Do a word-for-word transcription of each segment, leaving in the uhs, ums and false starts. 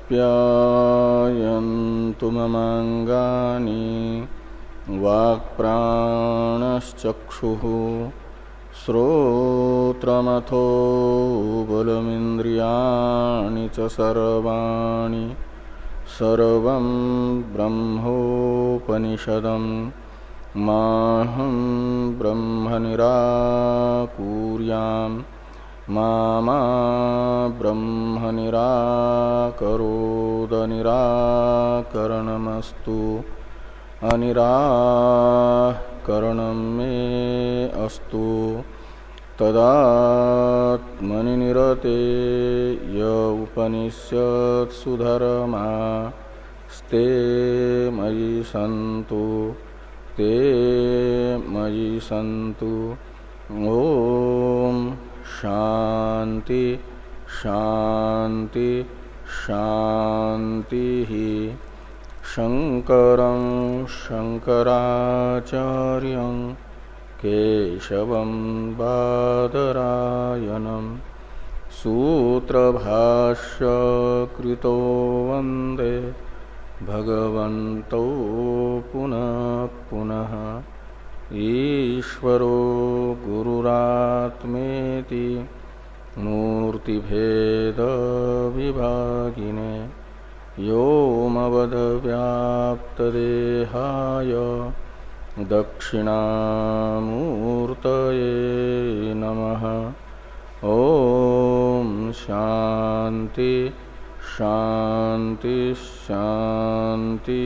आप्यायन्तु ममाङ्गानि वाक्प्राणश्चक्षुः श्रोत्रमथो बलमिन्द्रियाणि च सर्वाणि सर्वं ब्रह्मोपनिषदं माहं ब्रह्म निराकुर्याम् मा मा ब्रह्म निराकरोद निराकरणमस्तु अनिराकरणं मे अस्तु तदात्मनि निरते य उपनिषत्सु धर्मास्ते मयि सन्तु ते मयि सन्तु। ओम शांति शांति शांति ही। शंकरं शंकराचार्यं केशवं बादरायणं सूत्रभाष्य कृतो वंदे भगवन्तौ पुनः पुनः। ईश्वरो गुरुरात्मेति मूर्तिभेद विभागिने व्योमवद्व्याप्तदेहाय दक्षिणामूर्तये नमः। ओम शांति शांति शांति।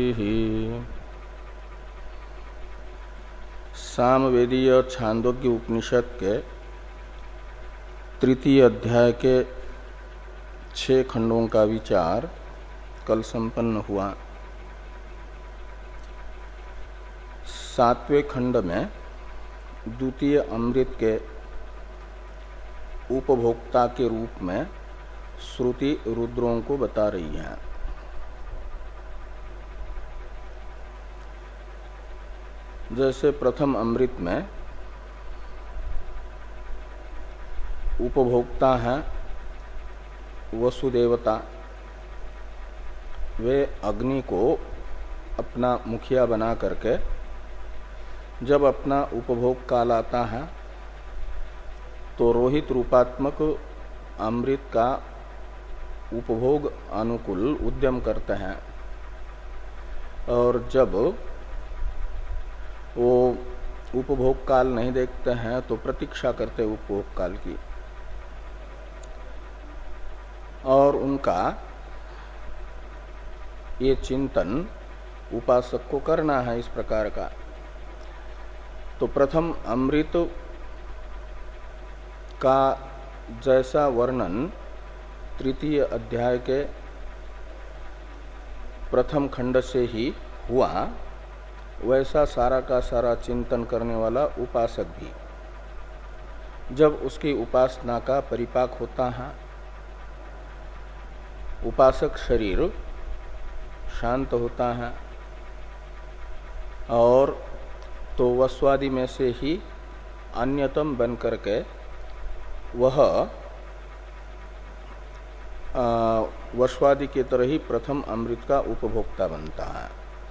सामवेदीय छांदोग्य उपनिषद के तृतीय अध्याय के छह खंडों का विचार कल संपन्न हुआ। सातवें खंड में द्वितीय अमृत के उपभोक्ता के रूप में श्रुति रुद्रों को बता रही है। जैसे प्रथम अमृत में उपभोक्ता है वसुदेवता, वे अग्नि को अपना मुखिया बना करके जब अपना उपभोग काल आता है तो रोहित रूपात्मक अमृत का उपभोग अनुकूल उद्यम करते हैं, और जब वो उपभोग काल नहीं देखते हैं तो प्रतीक्षा करते उपभोग काल की, और उनका ये चिंतन उपासक को करना है इस प्रकार का। तो प्रथम अमृत का जैसा वर्णन तृतीय अध्याय के प्रथम खंड से ही हुआ, वैसा सारा का सारा चिंतन करने वाला उपासक भी जब उसकी उपासना का परिपाक होता है, उपासक शरीर शांत होता है और तो वस्वादि में से ही अन्यतम बन करके वह वस्वादि के तरह ही प्रथम अमृत का उपभोक्ता बनता है।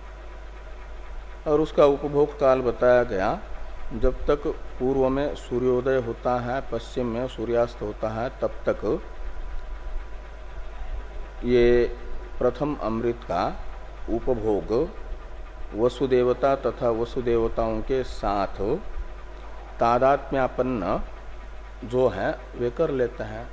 और उसका उपभोग काल बताया गया, जब तक पूर्व में सूर्योदय होता है, पश्चिम में सूर्यास्त होता है, तब तक ये प्रथम अमृत का उपभोग वसुदेवता तथा वसुदेवताओं के साथ तादात्म्यापन्न जो है वे कर लेते हैं।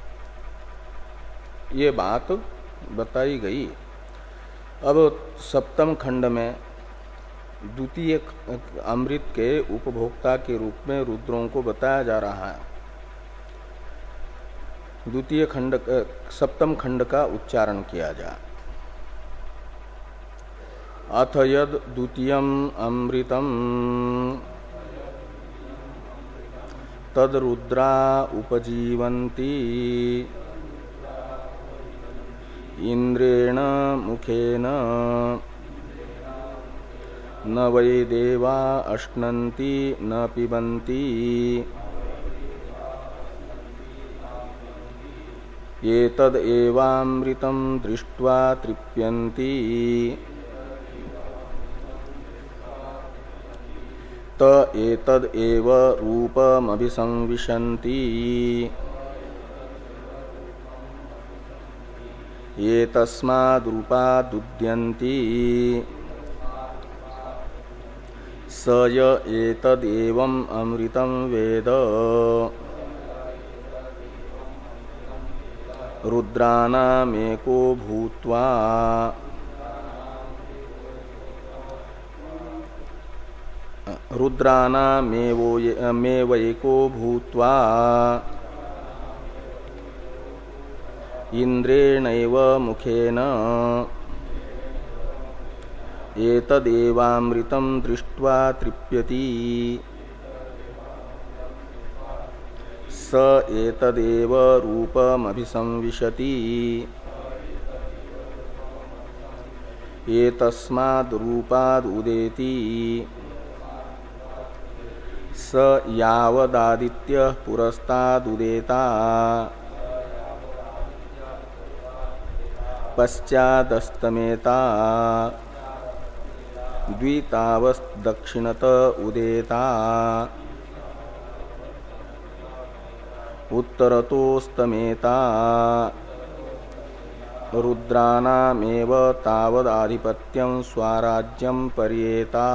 ये बात बताई गई। अब सप्तम खंड में द्वितीय अमृत के उपभोक्ता के रूप में रुद्रों को बताया जा रहा है। द्वितीय खंड सप्तम खंड का उच्चारण किया जा। अथ यद द्वितीयम अमृतम तद रुद्रा उपजीवन्ति इंद्रेण मुखेन न वै देवा अश्नन्ति न पिबन्ति एतद् एवामृतं दृष्ट्वा तृप्यन्ति त एतद् एव रूपमभिसंविशन्ति एतस्माद्रूपादुद्यन्ति स य एतदेवम् अमृतं वेद रुद्राणामेको भूत्वा रुद्राणामेवैको भूत्वा इंद्रेणैव मुखेन एतदेवामृतं दृष्ट्वा तृप्यति स एतदेव रूपमभिसंविशति एतस्माद्रूपादुदेति स यावदादित्यः पुरस्तादुदेता पश्चादस्तमेता द्वितावस्तक्षिणत उदेता उत्तरतोस्तमेता रुद्राणामेव तावदाधिपत्यं स्वाराज्यं पर्येता।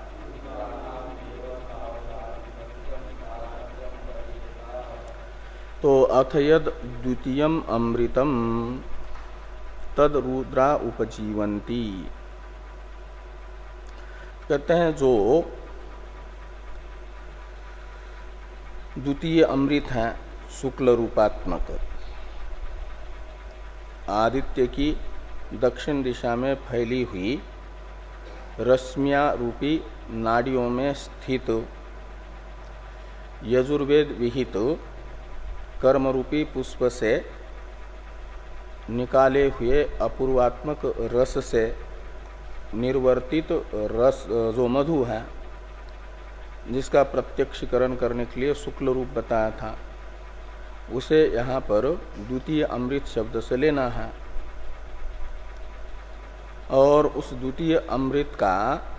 तो अथ यद द्वितीयम अमृतम तद रुद्रा उपजीवंती, कहते हैं जो द्वितीय अमृत है शुक्ल रूपात्मक, आदित्य की दक्षिण दिशा में फैली हुई रश्मिया रूपी नाड़ियों में स्थित यजुर्वेद विहित कर्म रूपी पुष्प से निकाले हुए अपूर्वात्मक रस से निर्वर्तित रस जो मधु है, जिसका प्रत्यक्षीकरण करने के लिए शुक्ल रूप बताया था, उसे यहाँ पर द्वितीय अमृत शब्द से लेना है। और उस द्वितीय अमृत का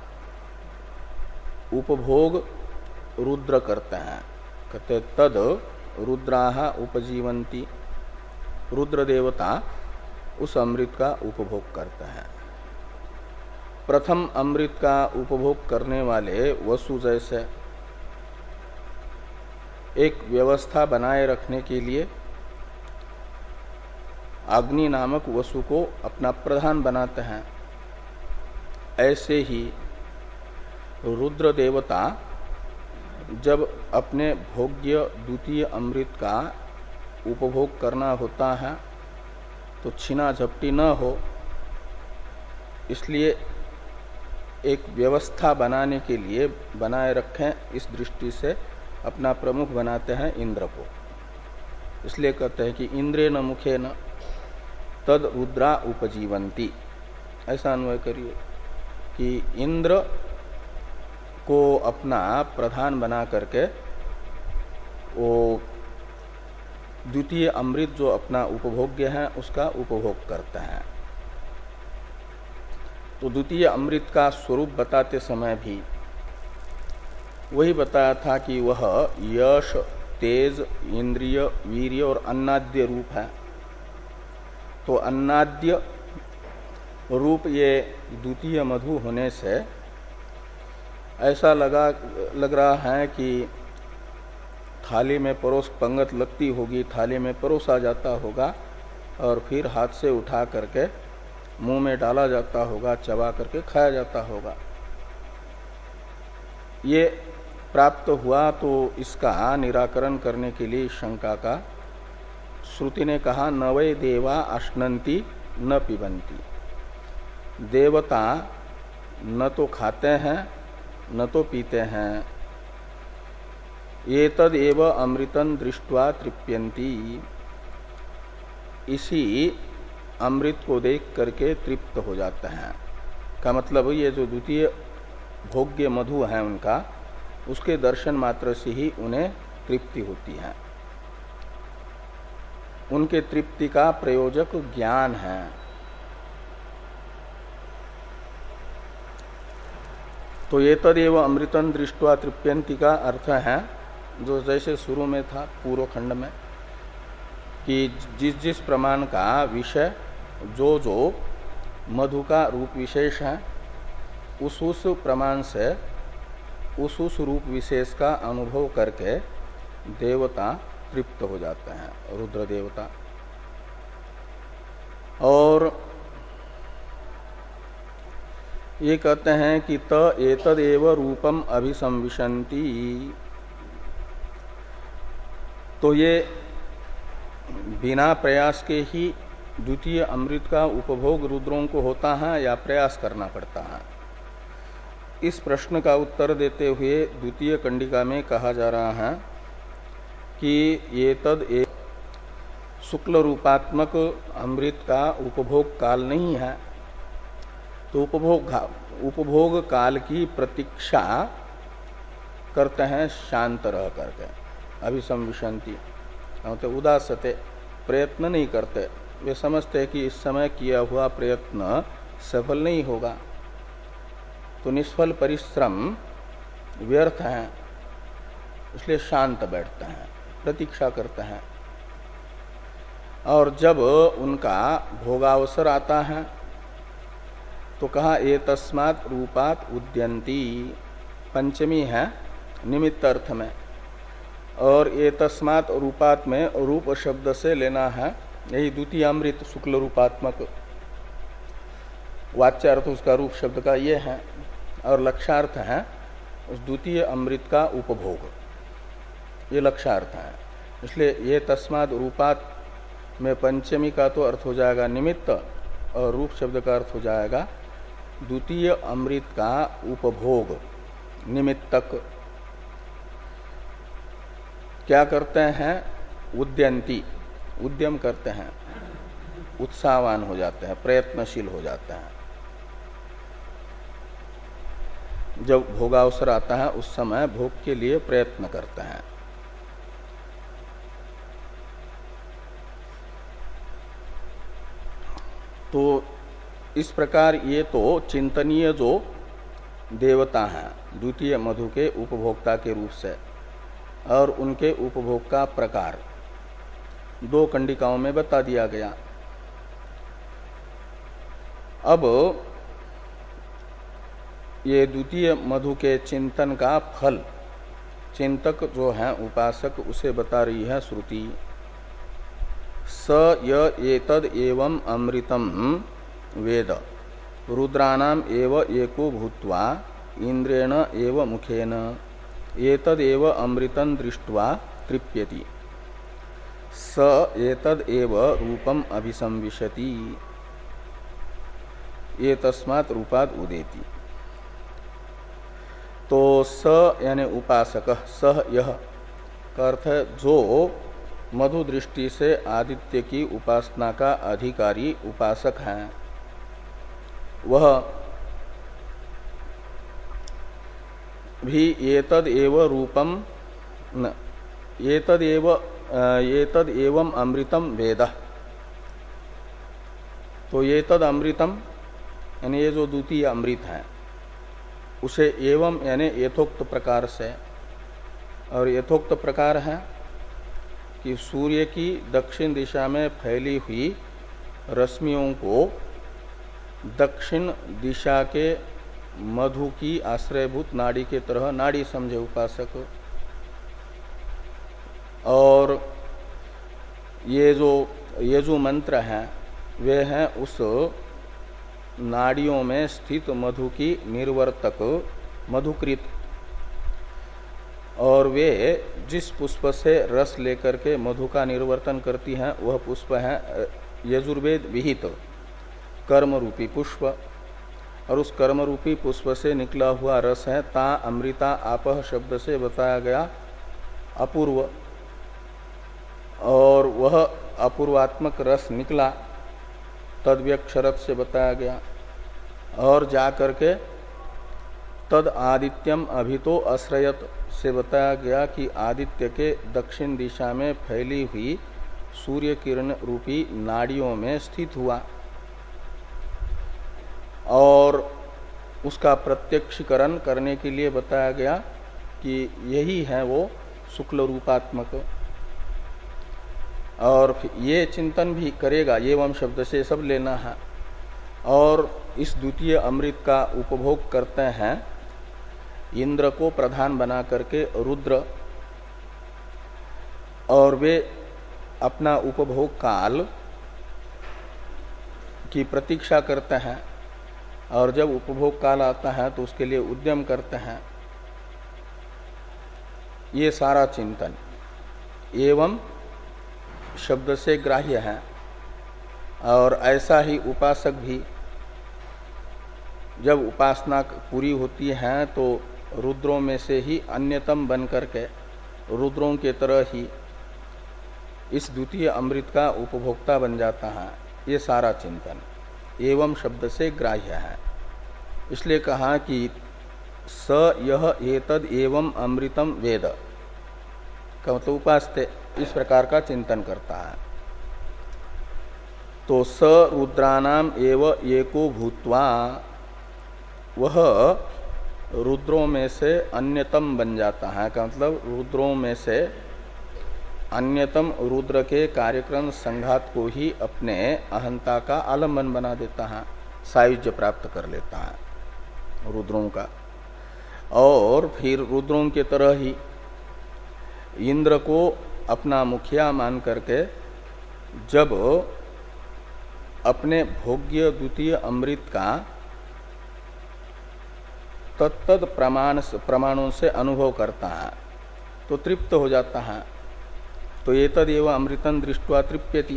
उपभोग रुद्र करते हैं, कहते तद रुद्राः उपजीवंती, रुद्र देवता उस अमृत का उपभोग करते हैं। प्रथम अमृत का उपभोग करने वाले वसु जैसे एक व्यवस्था बनाए रखने के लिए अग्नि नामक वसु को अपना प्रधान बनाते हैं, ऐसे ही रुद्र देवता जब अपने भोग्य द्वितीय अमृत का उपभोग करना होता है तो छीना झपटी न हो, इसलिए एक व्यवस्था बनाने के लिए बनाए रखें, इस दृष्टि से अपना प्रमुख बनाते हैं इंद्र को। इसलिए कहते हैं कि इंद्रे न मुखे न तद रुद्रा उपजीवंती, ऐसा अन्वय करिए कि इंद्र को अपना प्रधान बना करके वो द्वितीय अमृत जो अपना उपभोग्य है उसका उपभोग करते हैं। तो द्वितीय अमृत का स्वरूप बताते समय भी वही बताया था कि वह यश, तेज, इंद्रिय, वीर्य और अन्नाद्य रूप है। तो अन्नाद्य रूप ये द्वितीय मधु होने से ऐसा लगा लग रहा है कि थाली में परोस पंगत लगती होगी, थाली में परोसा जाता होगा और फिर हाथ से उठा करके मुंह में डाला जाता होगा, चबा करके खाया जाता होगा। ये प्राप्त हुआ तो इसका निराकरण करने के लिए शंका का श्रुति ने कहा न वै देवा अश्नन्ति न पिबन्ति, देवता न तो खाते हैं न तो पीते हैं। ये तद एव अमृतं दृष्ट्वा तृप्यन्ति, इसी अमृत को देख करके तृप्त हो जाते हैं। का मतलब ये जो द्वितीय भोग्य मधु है उनका, उसके दर्शन मात्र से ही उन्हें तृप्ति होती है। उनके तृप्ति का प्रयोजक ज्ञान है। तो ये तदेव अमृतन दृष्ट्वा तृप्यंती का अर्थ है जो जैसे शुरू में था पूर्व खंड में कि जिस जिस प्रमाण का विषय जो जो मधु का रूप विशेष है उस उस प्रमाण से उस उस रूप विशेष का अनुभव करके देवता तृप्त हो जाते हैं, रुद्र देवता। और ये कहते हैं कि त एतदेव रूपम अभिसंविशन्ति। तो ये बिना प्रयास के ही द्वितीय अमृत का उपभोग रुद्रों को होता है या प्रयास करना पड़ता है? इस प्रश्न का उत्तर देते हुए द्वितीय कंडिका में कहा जा रहा है कि ये तद एक शुक्ल रूपात्मक अमृत का उपभोग काल नहीं है। तो उपभोग उपभोग काल की प्रतीक्षा करते हैं शांत रह करके, अभिसंविशन्ति तो उदासते, प्रयत्न नहीं करते। वे समझते हैं कि इस समय किया हुआ प्रयत्न सफल नहीं होगा, तो निष्फल परिश्रम व्यर्थ है, इसलिए शांत बैठते हैं, प्रतीक्षा करते हैं। और जब उनका भोगावसर आता है तो कहा ये तस्मात् रूपात् उद्यन्ति, पंचमी है निमित्त अर्थ में, और ये तस्मात् रूपात् में रूप शब्द से लेना है यही द्वितीय अमृत शुक्ल रूपात्मक, वाच्य अर्थ उसका रूप शब्द का ये है, और लक्ष्यार्थ है उस द्वितीय अमृत का उपभोग, ये लक्ष्यार्थ है। इसलिए ये तस्मात् रूपात् में पंचमी का तो अर्थ हो जाएगा निमित्त, और रूप शब्द का अर्थ हो जाएगा द्वितीय अमृत का उपभोग, निमित्तक। क्या करते हैं? उद्यन्ति, उद्यम करते हैं, उत्साहवान हो जाते हैं, प्रयत्नशील हो जाते हैं। जब भोगावसर आता है उस समय भोग के लिए प्रयत्न करते हैं। तो इस प्रकार ये तो चिंतनीय जो देवता हैं द्वितीय मधु के उपभोक्ता के रूप से, और उनके उपभोग का प्रकार दो कंडिकाओं में बता दिया गया। अब ये द्वितीय मधु के चिंतन का फल चिंतक जो है उपासक उसे बता रही है श्रुति। स य एतद एवं अमृतम वेद रुद्राणाम एव एको भूत्वा इंद्रेण एव मुखेन एतद एव अमृतं दृष्ट्वा तृप्यति स एतद एव रूपम अभिसंविशति ये तस्मात् रूपात् उदेति। तो स यानी उपासक, सह यह का अर्थ है जो मधु दृष्टि से आदित्य की उपासना का अधिकारी उपासक है, वह भी एतद एव रूपम न एतद एव एतद एवं अमृतम वेद। तो एतद अमृतम यानी ये जो द्वितीय अमृत है उसे एवं यानी यथोक्त प्रकार से, और यथोक्त प्रकार है कि सूर्य की दक्षिण दिशा में फैली हुई रश्मियों को दक्षिण दिशा के मधु की आश्रयभूत नाड़ी के तरह नाड़ी समझे उपासक। और ये जो ये जो मंत्र हैं वे हैं उस नाड़ियों में स्थित मधु की निर्वर्तक मधुकृत, और वे जिस पुष्प से रस लेकर के मधु का निर्वर्तन करती हैं वह पुष्प है यजुर्वेद विहित कर्म रूपी पुष्प, और उस कर्म रूपी पुष्प से निकला हुआ रस है ता अमृता आपह शब्द से बताया गया अपूर्व, और वह अपूर्वात्मक रस निकला तद्व्यक्षरत से बताया गया, और जाकर के तद आदित्यम अभितो आश्रयत से बताया गया कि आदित्य के दक्षिण दिशा में फैली हुई सूर्य किरण रूपी नाड़ियों में स्थित हुआ और उसका प्रत्यक्षीकरण करने के लिए बताया गया कि यही है वो शुक्ल रूपात्मक। और ये चिंतन भी करेगा, एवं शब्द से सब लेना है। और इस द्वितीय अमृत का उपभोग करते हैं इंद्र को प्रधान बना करके रुद्र, और वे अपना उपभोग काल की प्रतीक्षा करते हैं, और जब उपभोग काल आता है तो उसके लिए उद्यम करते हैं। ये सारा चिंतन एवं शब्द से ग्राह्य है। और ऐसा ही उपासक भी जब उपासना पूरी होती है तो रुद्रों में से ही अन्यतम बन करके रुद्रों के तरह ही इस द्वितीय अमृत का उपभोक्ता बन जाता है। ये सारा चिंतन एवं शब्द से ग्राह्य है। इसलिए कहा कि स यह एतद एवं अमृतम वेद का मतलब उपास्ते इस प्रकार का चिंतन करता है। तो स रुद्रानाम एव एको भूत्वा, वह रुद्रों में से अन्यतम बन जाता है का मतलब रुद्रों में से अन्यतम रुद्र के कार्यक्रम संघात को ही अपने अहंता का आलम्बन बना देता है, सायुज्य प्राप्त कर लेता है रुद्रों का। और फिर रुद्रों के तरह ही इंद्र को अपना मुखिया मान करके जब अपने भोग्य द्वितीय अमृत का तत्तद प्रमाण प्रमाणों से अनुभव करता है तो तृप्त हो जाता है। तो एतद एवं अमृतं दृष्ट्वा तृप्यति।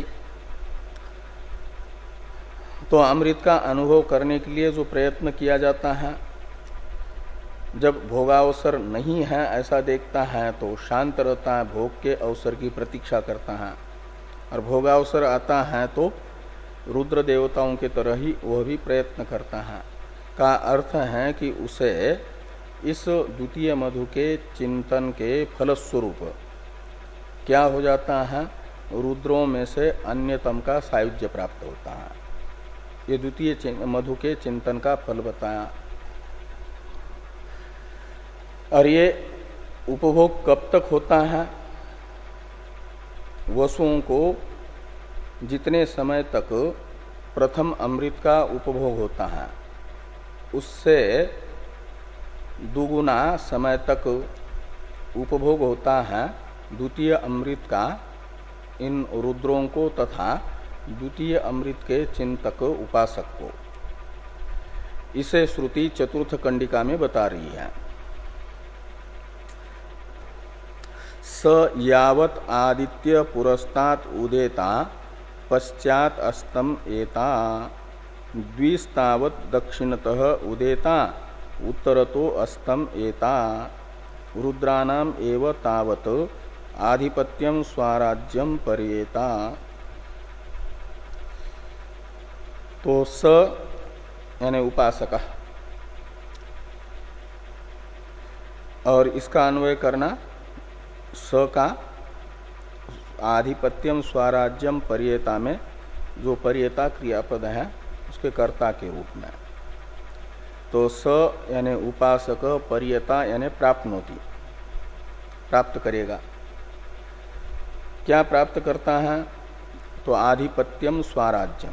तो अमृत का अनुभव करने के लिए जो प्रयत्न किया जाता है, जब भोगावसर नहीं है ऐसा देखता है तो शांत रहता है, भोग के अवसर की प्रतीक्षा करता है। और भोगावसर आता है तो रुद्र देवताओं के तरह ही वह भी प्रयत्न करता है। का अर्थ है कि उसे इस द्वितीय मधु के चिंतन के फलस्वरूप क्या हो जाता है, रुद्रों में से अन्यतम का सायुज्य प्राप्त होता है। ये द्वितीय मधु के चिंतन का फल बताया। और ये उपभोग कब तक होता है, वसुओं को जितने समय तक प्रथम अमृत का उपभोग होता है उससे दुगुना समय तक उपभोग होता है द्वितीय अमृत का इन रुद्रों को तथा द्वितीय अमृत के चिंतक उपासक को। इसे श्रुति चतुर्थ कंडिका में बता रही है। स यावत आदित्य पुरस्तात् उदेता पश्चात अस्तम एता, द्विस्तावत दक्षिणतः उदेता उत्तरतो अस्तम एता, रुद्रानाम एव तावत आधिपत्यम स्वाराज्यम पर्येता। तो स यानी उपासक, और इसका अन्वय करना स का आधिपत्यम स्वराज्यम पर्येता में जो पर्येता क्रियापद है उसके कर्ता के रूप में। तो स यानी उपासक पर्येता यानी प्राप्नोति, प्राप्त करेगा। क्या प्राप्त करता है, तो आधिपत्यम स्वराज्यम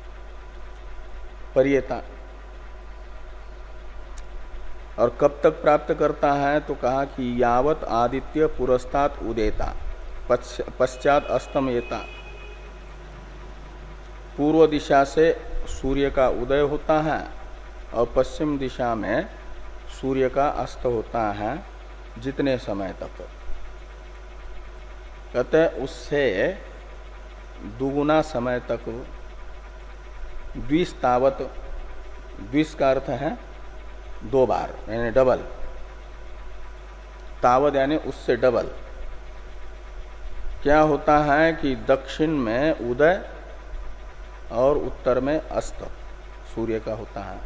पर्येता। और कब तक प्राप्त करता है, तो कहा कि यावत आदित्य पुरस्तात् उदेता पश्चात अस्तमयेता। पूर्व दिशा से सूर्य का उदय होता है और पश्चिम दिशा में सूर्य का अस्त होता है जितने समय तक, कहते उससे दुगुना समय तक द्विस्तावत, द्विस का अर्थ है दो बार यानी डबल, तावत यानी उससे डबल। क्या होता है कि दक्षिण में उदय और उत्तर में अस्त सूर्य का होता है।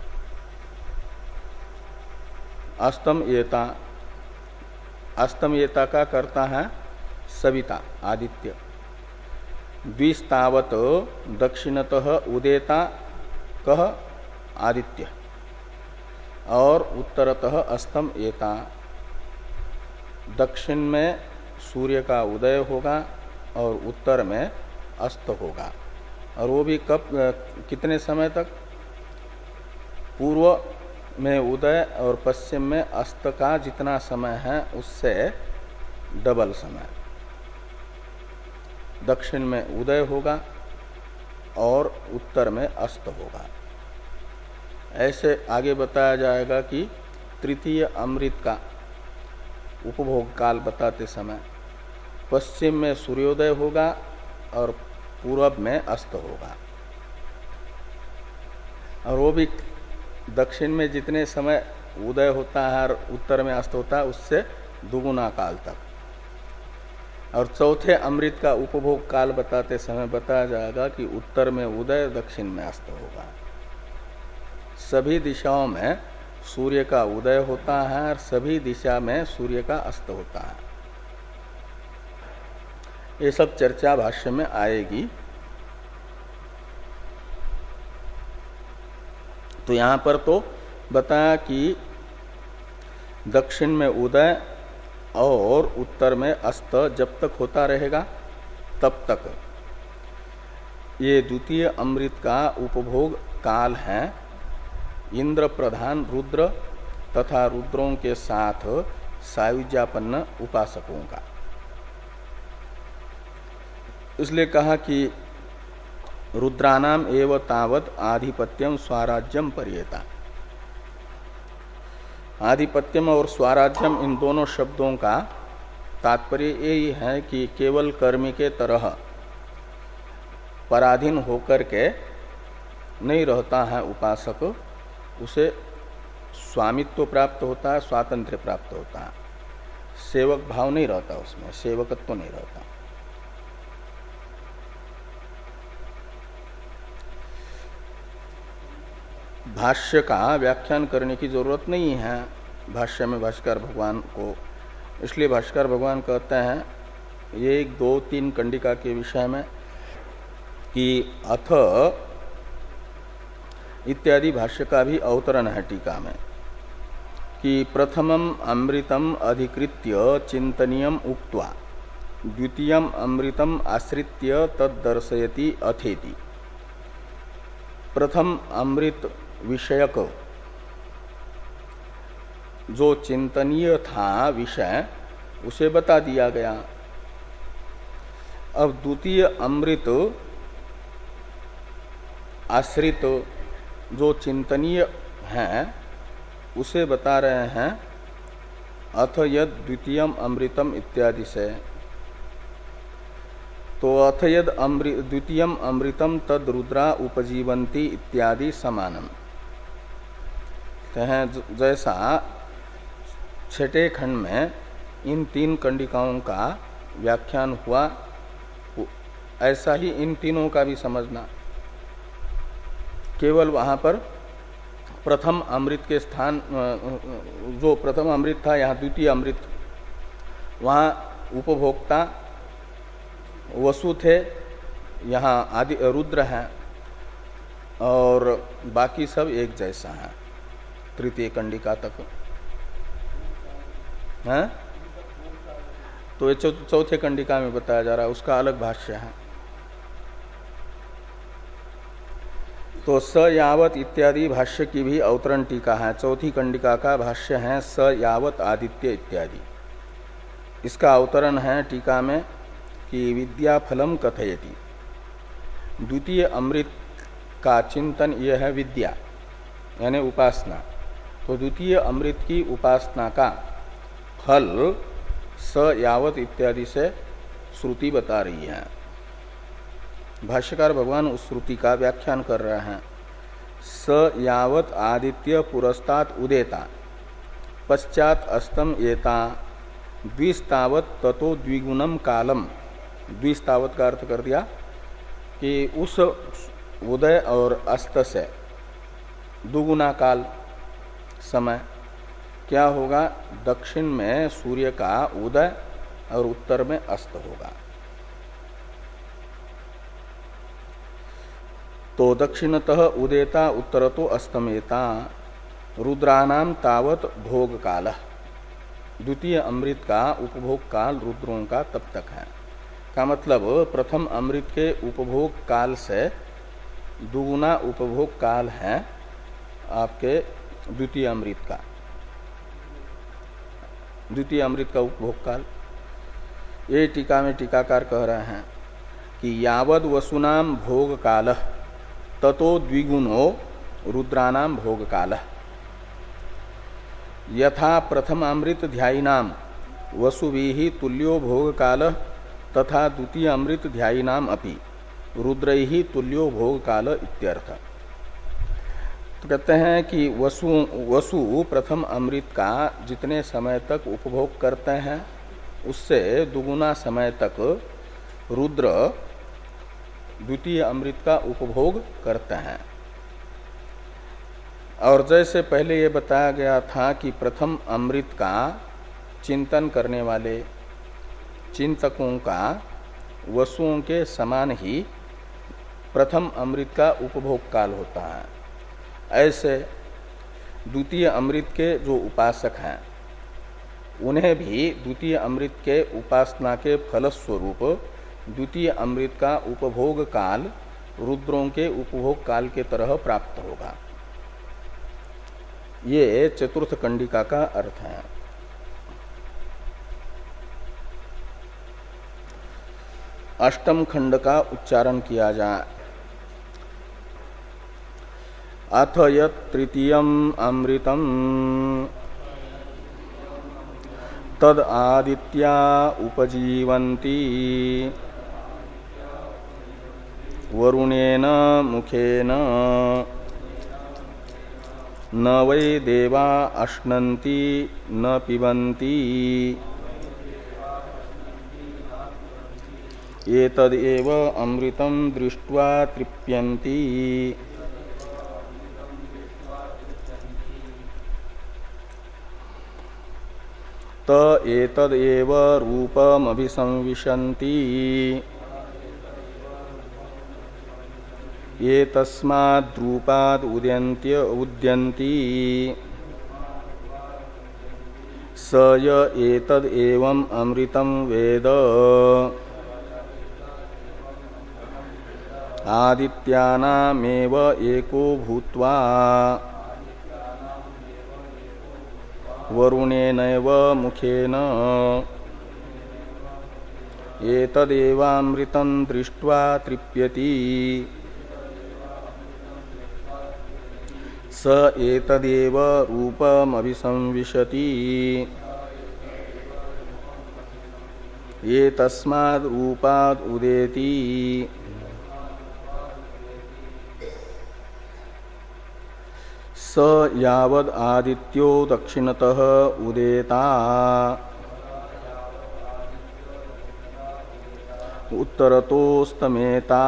अस्तम येता, अस्तम येता का करता है सविता आदित्य, द्विस्तावत दक्षिणतः उदेता कह आदित्य और उत्तरतः अस्तम एता। दक्षिण में सूर्य का उदय होगा और उत्तर में अस्त होगा, और वो भी कब, कितने समय तक? पूर्व में उदय और पश्चिम में अस्त का जितना समय है उससे डबल समय। दक्षिण में उदय होगा और उत्तर में अस्त होगा। ऐसे आगे बताया जाएगा कि तृतीय अमृत का उपभोग काल बताते समय पश्चिम में सूर्योदय होगा और पूर्व में अस्त होगा, और वो भी दक्षिण में जितने समय उदय होता है और उत्तर में अस्त होता है उससे दुगुना काल तक। और चौथे अमृत का उपभोग काल बताते समय बताया जाएगा कि उत्तर में उदय, दक्षिण में अस्त होगा। सभी दिशाओं में सूर्य का उदय होता है और सभी दिशा में सूर्य का अस्त होता है। ये सब चर्चा भाष्य में आएगी। तो यहां पर तो बताया कि दक्षिण में उदय और उत्तर में अस्त जब तक होता रहेगा तब तक ये द्वितीय अमृत का उपभोग काल है इंद्र प्रधान रुद्र तथा रुद्रों के साथ सायुज्यापन्न उपासकों का। इसलिए कहा कि रुद्रानाम एव तावत आधिपत्यम स्वराज्यम पर्येता। आधिपत्यम और स्वराज्यम इन दोनों शब्दों का तात्पर्य यही है कि केवल कर्मी के तरह पराधीन होकर के नहीं रहता है उपासक, उसे स्वामित्व प्राप्त होता है, स्वातंत्र्य प्राप्त होता है। सेवक भाव नहीं रहता उसमें, सेवकत्व तो नहीं रहता। भाष्य का व्याख्यान करने की जरूरत नहीं है भाष्य में भाष्कर भगवान को। इसलिए भाष्कर भगवान कहते हैं ये एक दो तीन कंडिका के विषय में कि अथ इत्यादि भाष्य का भी अवतरण है टीका में कि प्रथमम अमृतम अधिकृत्य चिंतनीयम उक्त्वा द्वितीयम अमृतम आश्रित्य तद्दर्शयति अथेति। प्रथम अमृत विषयक जो चिंतनीय था विषय उसे बता दिया गया। अब द्वितीय अमृत आश्रित जो चिंतनीय है उसे बता रहे हैं अथ यद द्वितीयम अमृतम इत्यादि से। तो अथ यद अमृत द्वितीयम अमृतम तद रुद्रा उपजीवंती इत्यादि समानम। जैसा छठे खंड में इन तीन कंडिकाओं का व्याख्यान हुआ ऐसा ही इन तीनों का भी समझना। केवल वहां पर प्रथम अमृत के स्थान, जो प्रथम अमृत था यहाँ द्वितीय अमृत, वहाँ उपभोक्ता वसु थे, यहाँ आदि रुद्र हैं और बाकी सब एक जैसा है तृतीय कंडिका तक है। तो ये चौथे कंडिका में बताया जा रहा है, उसका अलग भाष्य है। तो स यावत इत्यादि भाष्य की भी अवतरण टीका है। चौथी कंडिका का भाष्य है स यावत आदित्य इत्यादि। इसका अवतरण है टीका में कि विद्या फलम कथयति। द्वितीय अमृत का चिंतन यह है विद्या यानी उपासना। तो द्वितीय अमृत की उपासना का फल स यावत इत्यादि से श्रुति बता रही है। भाष्यकार भगवान उस श्रुति का व्याख्यान कर रहे हैं। स यावत आदित्य पुरस्तात् उदेता पश्चात अस्तम एता द्विस्तावत ततो द्विगुणम कालम। द्विस्तावत का अर्थ कर दिया कि उस उदय और अस्त से दुगुना काल समय क्या होगा, दक्षिण में सूर्य का उदय और उत्तर में अस्त होगा। तो दक्षिणतः उदेता उत्तरतो अस्तमेता रुद्रानाम तावत भोग काल। द्वितीय अमृत का उपभोग काल रुद्रों का तब तक है का मतलब प्रथम अमृत के उपभोग काल से दुगुना उपभोग काल है आपके द्वितीय अमृत का। द्वितीय अमृत का उपभोग काल ये टीका में टीकाकार कह रहे हैं कि यावद वसुनाम भोग काल ततो द्विगुणो रुद्रानाम भोग काल। यथा प्रथम अमृत ध्यायिनाम वसुभिः तुल्यो भोग काल तथा द्वितीय अमृत ध्यायिनाम अपि रुद्रैहि तुल्यो भोग काल इत्यर्थ। तो कहते हैं कि वसु वसु प्रथम अमृत का जितने समय तक उपभोग करते हैं उससे दुगुना समय तक रुद्र द्वितीय अमृत का उपभोग करते हैं। और जैसे पहले ये बताया गया था कि प्रथम अमृत का चिंतन करने वाले चिंतकों का वसुओं के समान ही प्रथम अमृत का उपभोग काल होता है, ऐसे द्वितीय अमृत के जो उपासक हैं उन्हें भी द्वितीय अमृत के उपासना के फलस्वरूप द्वितीय अमृत का उपभोग काल रुद्रों के उपभोग काल के तरह प्राप्त होगा। ये चतुर्थ कंडिका का अर्थ है। अष्टम खंड का उच्चारण किया जाए। अथ यत् तृतीयम् अमृतम् तद आदित्या उपजीवन्ति वरुणेन मुखेन न वै देवा अश्नन्ति न पिबन्ति एतदेव अमृतं दृष्ट्वा तृप्यन्ति। त एतदेव रूपमभिसंविशन्ति एतस्माद्रूपाद् उद्यन्त्य उद्यन्ति स य एतदेवम् अमृतं वेद आदित्यानामेव एको भूत्वा वरुणेनैव मुखेन एतदेवामृतं दृष्ट्वा तृप्यति स एतदेव रूपमभिसंविशति एतस्माद् रूपाद् उदेति। स यावद् आदित्यो दक्षिणतः उदेता उत्तरतोस्तमेता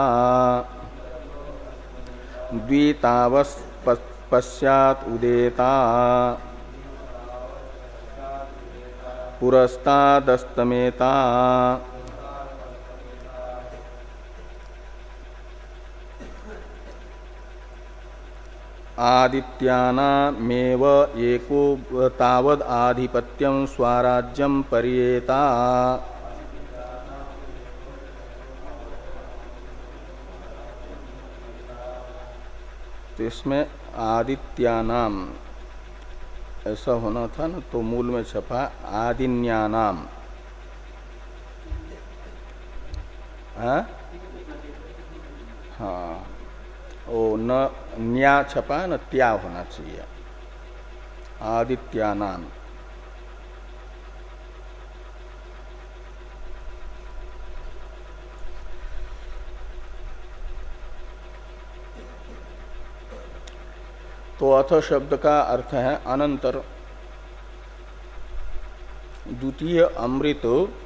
द्वितावस् पश्चात् उदेता पुरस्तादस्तमेता आदित्यानामेव एको तावद् आधिपत्यं स्वराज्यं पर्येता। तो इसमें आदित्यानाम ऐसा होना था ना, तो मूल में छपा आदिन्यानाम। हाँ हाँ ओ न न्या छपा न त्या होना चाहिए आदित्यानाम। तो अथ शब्द का अर्थ है अनंतर। द्वितीय अमृत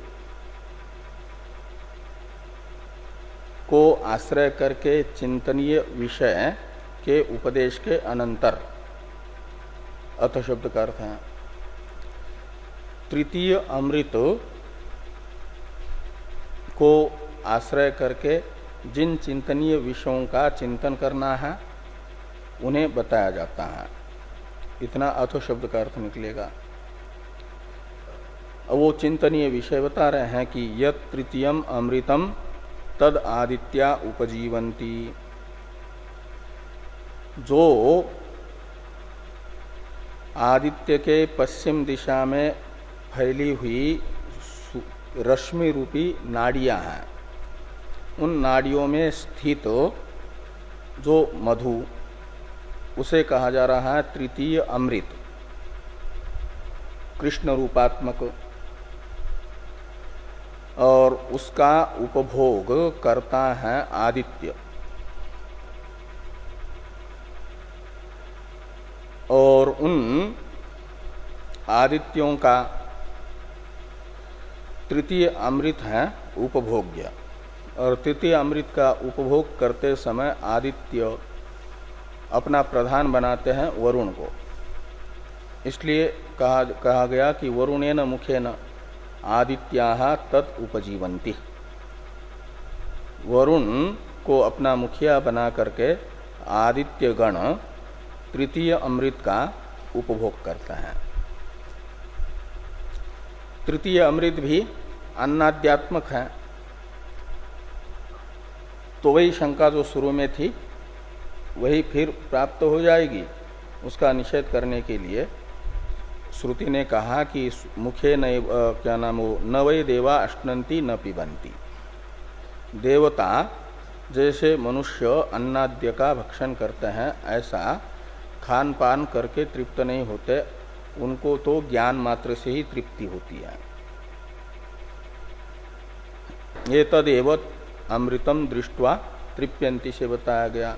को आश्रय करके चिंतनीय विषय के उपदेश के अनंतर अथ शब्द का अर्थ है तृतीय अमृत को आश्रय करके जिन चिंतनीय विषयों का चिंतन करना है उन्हें बताया जाता है। इतना अथो शब्द का अर्थ निकलेगा। वो चिंतनीय विषय बता रहे हैं कि यत तृतीयम अमृतम तद आदित्या उपजीवंती। जो आदित्य के पश्चिम दिशा में फैली हुई रश्मि रूपी नाड़ियां हैं, उन नाड़ियों में स्थित जो मधु, उसे कहा जा रहा है तृतीय अमृत, कृष्ण रूपात्मक, और उसका उपभोग करता है आदित्य। और उन आदित्यों का तृतीय अमृत है उपभोग्य, और तृतीय अमृत का उपभोग करते समय आदित्य अपना प्रधान बनाते हैं वरुण को। इसलिए कहा कहा गया कि वरुणेन मुखेन आदित्याः तत् उपजीवन्ति। वरुण को अपना मुखिया बना करके आदित्य गण तृतीय अमृत का उपभोग करता है। तृतीय अमृत भी अन्नाद्यात्मक है। तो वही शंका जो शुरू में थी वही फिर प्राप्त हो जाएगी। उसका निषेध करने के लिए श्रुति ने कहा कि मुखे न क्या नाम वो न वै देवा अश्नन्ति न पिबन्ति। देवता जैसे मनुष्य अन्नाद्य का भक्षण करते हैं ऐसा खान पान करके तृप्त नहीं होते, उनको तो ज्ञान मात्र से ही तृप्ति होती है। ये तदेव अमृतम दृष्ट्वा तृप्यन्ति से बताया गया।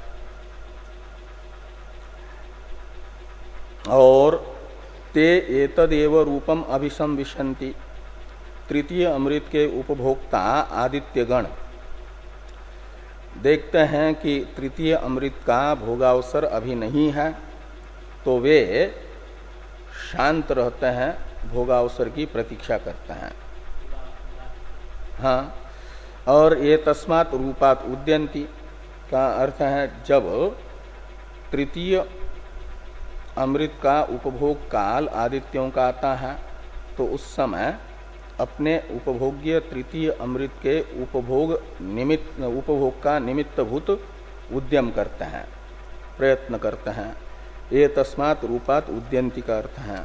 और ते एतदेव रूपम अभिसंविशन्ति। तृतीय अमृत के उपभोक्ता आदित्यगण देखते हैं कि तृतीय अमृत का भोगावसर अभी नहीं है, तो वे शांत रहते हैं, भोगावसर की प्रतीक्षा करते हैं। हाँ, और ये तस्मात् रूपात् उद्यन्ति का अर्थ है जब तृतीय अमृत का उपभोग काल आदित्यों का आता है तो उस समय अपने उपभोग्य तृतीय अमृत के उपभोग निमित्त उपभोग का निमित्तभूत उद्यम करते हैं, प्रयत्न करते हैं। ये तस्मात् रूपात् उद्यन्ति का अर्थ है।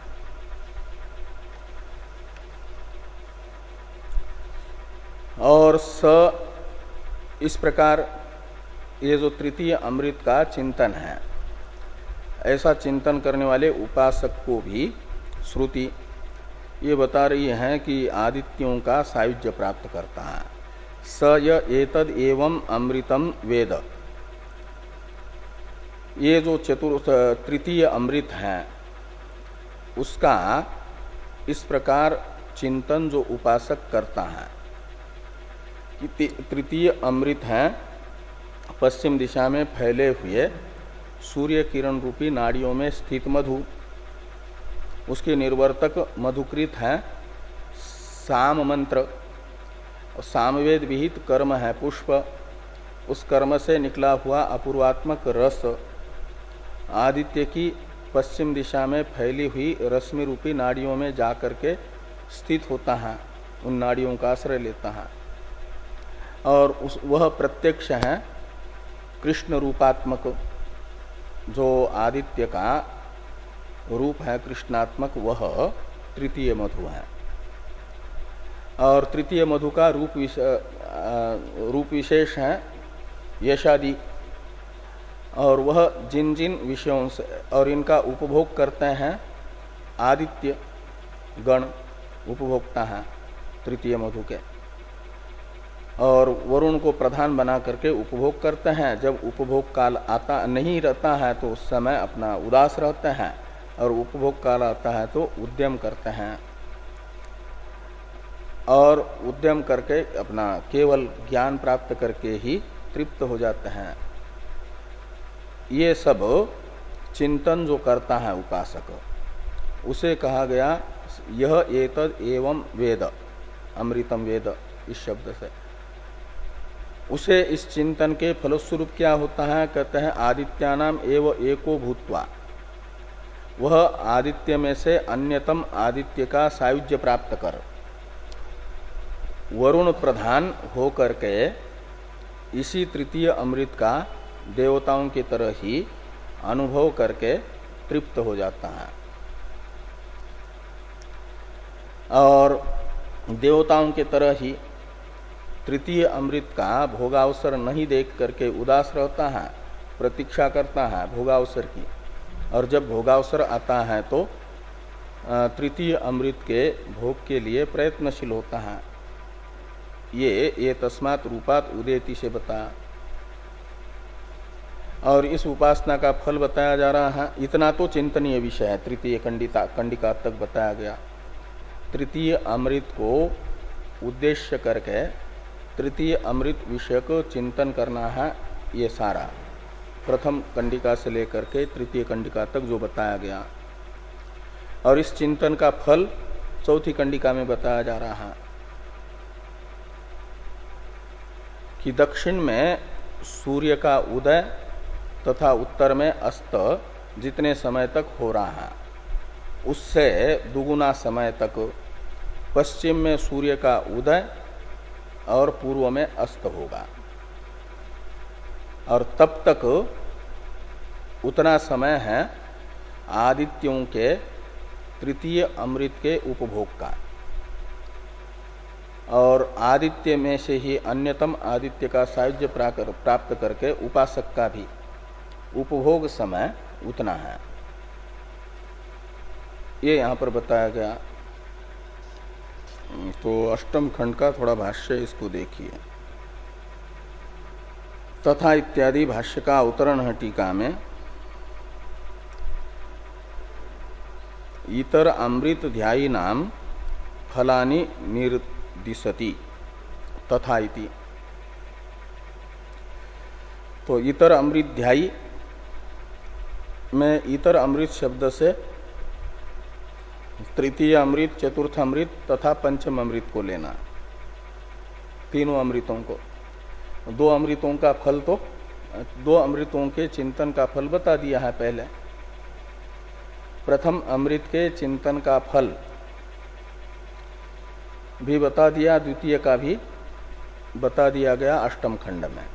और स इस प्रकार ये जो तृतीय अमृत का चिंतन है, ऐसा चिंतन करने वाले उपासक को भी श्रुति ये बता रही है कि आदित्यों का सायुज्य प्राप्त करता है। स य एतद एवं अमृतम वेद। ये जो चतुर्थ तृतीय अमृत है उसका इस प्रकार चिंतन जो उपासक करता है कि तृतीय अमृत है पश्चिम दिशा में फैले हुए सूर्य किरण रूपी नाड़ियों में स्थित मधु, उसके निर्वर्तक मधुकृत है साम मंत्र, सामवेद विहित कर्म है पुष्प, उस कर्म से निकला हुआ अपूर्वात्मक रस आदित्य की पश्चिम दिशा में फैली हुई रश्मि रूपी नाड़ियों में जाकर के स्थित होता है, उन नाड़ियों का आश्रय लेता है। और उस वह प्रत्यक्ष है कृष्ण रूपात्मक, जो आदित्य का रूप है कृष्णात्मक, वह तृतीय मधु है। और तृतीय मधु का रूप विशेष, रूप विशेष है यशादि। और वह जिन जिन विषयों से और इनका उपभोग करते हैं आदित्य गण उपभोक्ता है तृतीय मधु के, और वरुण को प्रधान बना करके उपभोग करते हैं। जब उपभोग काल आता नहीं रहता है तो उस समय अपना उदास रहते हैं, और उपभोग काल आता है तो उद्यम करते हैं, और उद्यम करके अपना केवल ज्ञान प्राप्त करके ही तृप्त हो जाते हैं। ये सब चिंतन जो करता है उपासक, उसे कहा गया यह एतद एवं वेद, अमृतम वेद इस शब्द से। उसे इस चिंतन के फलस्वरूप क्या होता है? कहते हैं आदित्यानाम एव एको भूत्वा, वह आदित्य में से अन्यतम आदित्य का सायुज्य प्राप्त कर वरुण प्रधान होकर के इसी तृतीय अमृत का देवताओं की तरह ही अनुभव करके तृप्त हो जाता है। और देवताओं के तरह ही तृतीय अमृत का भोगावसर नहीं देख करके उदास रहता है, प्रतीक्षा करता है भोगावसर की, और जब भोगावसर आता है तो तृतीय अमृत के भोग के लिए प्रयत्नशील होता है। ये ये तस्मात् रूपात् उदेति से बताया, और इस उपासना का फल बताया जा रहा है। इतना तो चिंतनीय विषय है, तृतीय कंडिका कंडिका तक बताया गया। तृतीय अमृत को उद्देश्य करके तृतीय अमृत विषय को चिंतन करना है, ये सारा प्रथम कंडिका से लेकर के तृतीय कंडिका तक जो बताया गया। और इस चिंतन का फल चौथी कंडिका में बताया जा रहा है कि दक्षिण में सूर्य का उदय तथा उत्तर में अस्त जितने समय तक हो रहा है उससे दुगुना समय तक पश्चिम में सूर्य का उदय और पूर्व में अस्त होगा, और तब तक उतना समय है आदित्यों के तृतीय अमृत के उपभोग का, और आदित्य में से ही अन्यतम आदित्य का सायुज्य प्राप्त करके उपासक का भी उपभोग समय उतना है। ये यहाँ पर बताया गया। तो अष्टम खंड का थोड़ा भाष्य इसको देखिए। तथा इत्यादि भाष्य का अवतरण है टीका में। इतर अमृत ध्यायी नाम फलानि निर्दिशति तथा इति। तो इतर अमृत ध्यायी में इतर अमृत शब्द से तृतीय अमृत, चतुर्थ अमृत तथा पंचम अमृत को लेना, तीनों अमृतों को। दो अमृतों का फल तो दो अमृतों के चिंतन का फल बता दिया है पहले। प्रथम अमृत के चिंतन का फल भी बता दिया, द्वितीय का भी बता दिया गया अष्टम खंड में,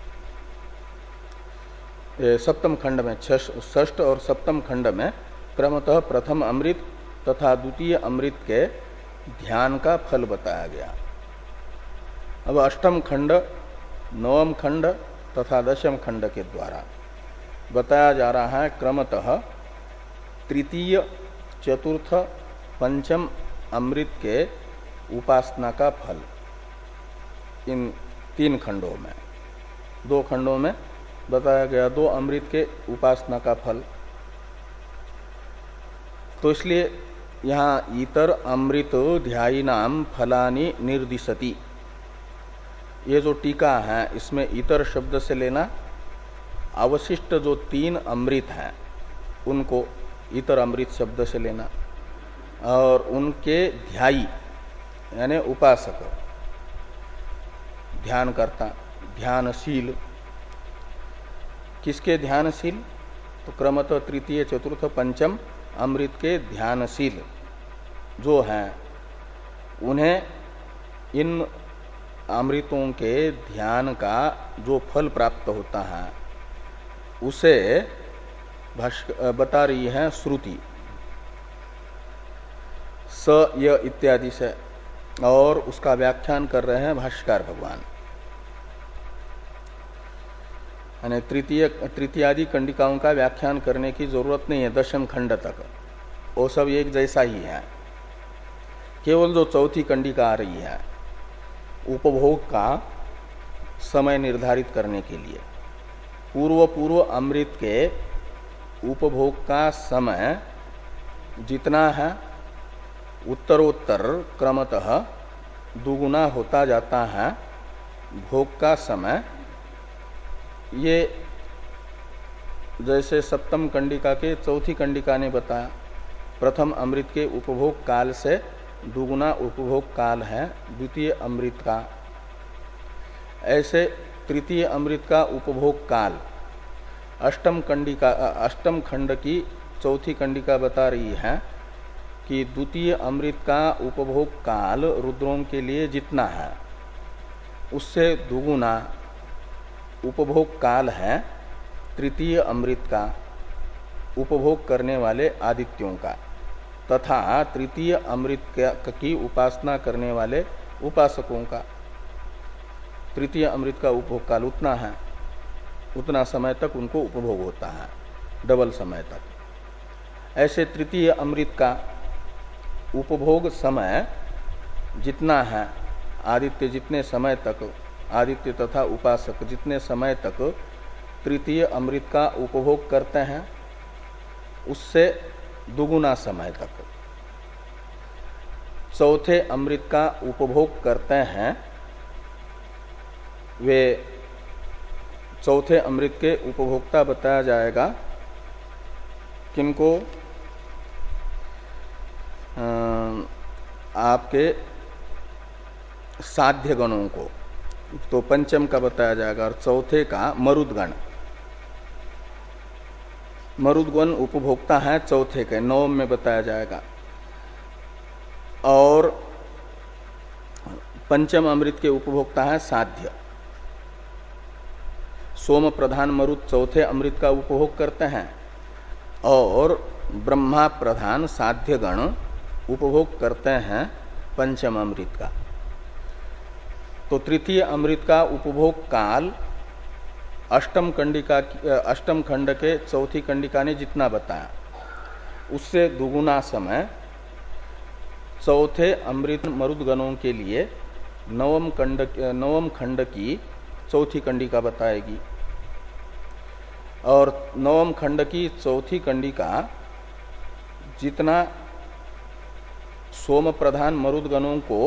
सप्तम खंड में, षष्ठ और सप्तम खंड में क्रमतः प्रथम अमृत तथा द्वितीय अमृत के ध्यान का फल बताया गया। अब अष्टम खंड, नवम खंड तथा दशम खंड के द्वारा बताया जा रहा है क्रमतः तृतीय, चतुर्थ, पंचम अमृत के उपासना का फल। इन तीन खंडों में, दो खंडों में बताया गया दो अमृत के उपासना का फल। तो इसलिए यहाँ इतर अमृत ध्यायी नाम फलानि निर्दिशति, ये जो टीका है इसमें इतर शब्द से लेना, अवशिष्ट जो तीन अमृत हैं उनको इतर अमृत शब्द से लेना, और उनके ध्यायी यानी उपासक, ध्यान करता, ध्यानशील। किसके ध्यानशील? तो क्रमतः तृतीय, चतुर्थ, पंचम अमृत के ध्यानशील जो हैं उन्हें इन अमृतों के ध्यान का जो फल प्राप्त होता है उसे बता रही है श्रुति स य इत्यादि से, और उसका व्याख्यान कर रहे हैं भाष्यकार भगवान। यानी तृतीय तृतीयादि कंडिकाओं का व्याख्यान करने की जरूरत नहीं है दशम खंड तक, वो सब एक जैसा ही है। केवल जो चौथी कंडिका आ रही है उपभोग का समय निर्धारित करने के लिए, पूर्व पूर्व अमृत के उपभोग का समय जितना है उत्तरोत्तर क्रमतः दुगुना होता जाता है भोग का समय। ये जैसे सप्तम कंडिका के चौथी कंडिका ने बताया, प्रथम अमृत के उपभोग काल से दुगुना उपभोग काल है द्वितीय अमृत का। ऐसे तृतीय अमृत का उपभोग काल अष्टम कंडिका अष्टम खंड की चौथी कंडिका बता रही है कि द्वितीय अमृत का उपभोग काल रुद्रों के लिए जितना है उससे दुगुना उपभोग काल है तृतीय अमृत का उपभोग करने वाले आदित्यों का तथा तृतीय अमृत की उपासना करने वाले उपासकों का। तृतीय अमृत का उपभोग काल उतना है, उतना समय तक उनको उपभोग होता है, डबल समय तक। ऐसे तृतीय अमृत का उपभोग समय जितना है, आदित्य जितने समय तक, आदित्य तथा उपासक जितने समय तक तृतीय अमृत का उपभोग करते हैं उससे दुगुना समय तक चौथे अमृत का उपभोग करते हैं। वे चौथे अमृत के उपभोक्ता बताया जाएगा किनको? आपके साध्य गणों को, तो पंचम का बताया जाएगा, और चौथे का मरुदगण। मरुदगण उपभोक्ता है चौथे के, नवम में बताया जाएगा। और पंचम अमृत के उपभोक्ता है साध्य। सोम प्रधान मरुद चौथे अमृत का उपभोग करते हैं और ब्रह्मा प्रधान साध्य गण उपभोग करते हैं पंचम अमृत का। तो तृतीय अमृत का उपभोग काल अष्टम कंडिका अष्टम खंड के चौथी कंडिका ने जितना बताया उससे दुगुना समय चौथे अमृत मरुदगणों के लिए नवम खंड नवम खंड की चौथी कंडिका बताएगी। और नवम खंड की चौथी कंडिका जितना सोम प्रधान मरुदगणों को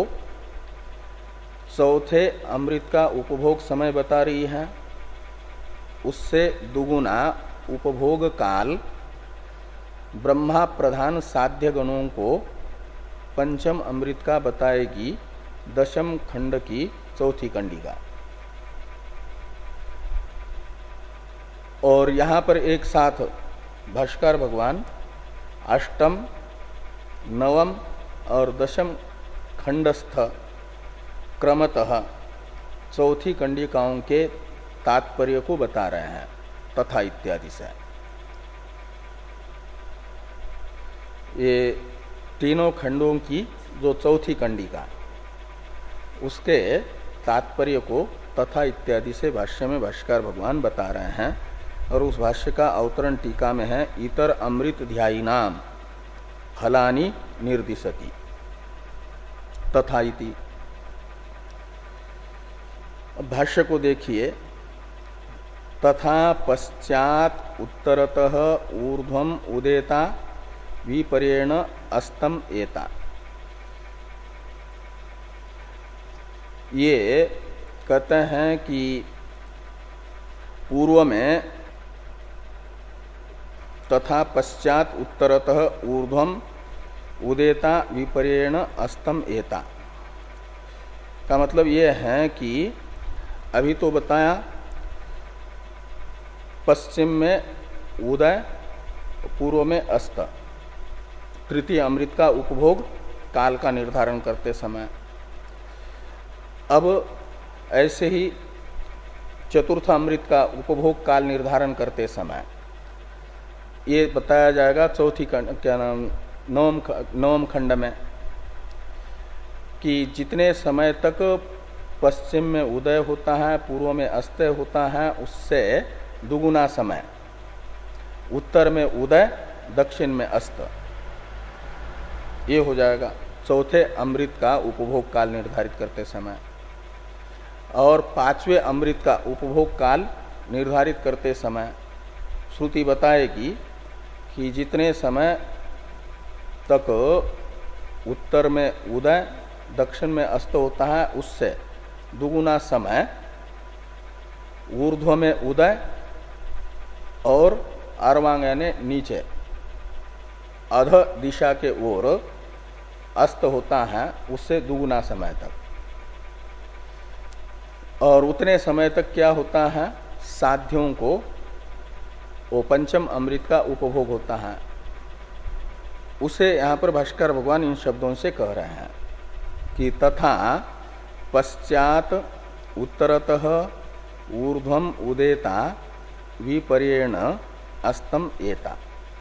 चौथे अमृत का उपभोग समय बता रही है उससे दुगुना उपभोग काल ब्रह्मा प्रधान साध्य गणों को पंचम अमृत का बताएगी दशम खंड की चौथी कंडिका। और यहाँ पर एक साथ भाष्कर भगवान अष्टम नवम और दशम खंडस्थ क्रमतः चौथी कंडिकाओं के तात्पर्य को बता रहे हैं तथा इत्यादि से। ये तीनों खंडों की जो चौथी कंडिका उसके तात्पर्य को तथा इत्यादि से भाष्य में भाष्यकार भगवान बता रहे हैं। और उस भाष्य का अवतरण टीका में है इतर अमृत ध्यायिनाम फलानि निर्दिशति तथा इति। भाष्य को देखिए, तथा पश्चात उत्तरतः ऊर्ध्वम उदेता विपर्येण अस्तम एता। ये कहते हैं कि पूर्व में तथा पश्चात उत्तरतः ऊर्ध्वम उदेता विपर्येण अस्तम एता का मतलब ये है कि अभी तो बताया पश्चिम में उदय पूर्व में अस्त, तृतीय अमृत का उपभोग काल का निर्धारण करते समय। अब ऐसे ही चतुर्थ अमृत का उपभोग काल निर्धारण करते समय ये बताया जाएगा चौथी क्या नाम नवम नवम खंड में कि जितने समय तक पश्चिम में उदय होता है पूर्व में अस्त होता है उससे दुगुना समय, उत्तर में उदय दक्षिण में अस्त, ये हो जाएगा चौथे अमृत का उपभोग काल निर्धारित करते समय। और पांचवें अमृत का उपभोग काल निर्धारित करते समय श्रुति बताएगी कि जितने समय तक उत्तर में उदय दक्षिण में अस्त होता है उससे दुगुना समय ऊर्ध्व में उदय और आर्वांग यानी नीचे अध दिशा के ओर अस्त होता है उससे दुगुना समय तक। और उतने समय तक क्या होता है, साध्यों को वो पंचम अमृत का उपभोग होता है। उसे यहाँ पर भाष्कर भगवान इन शब्दों से कह रहे हैं कि तथा पश्चात उत्तरतः ऊर्ध्वम उदेता विपर्येण अस्तम एता।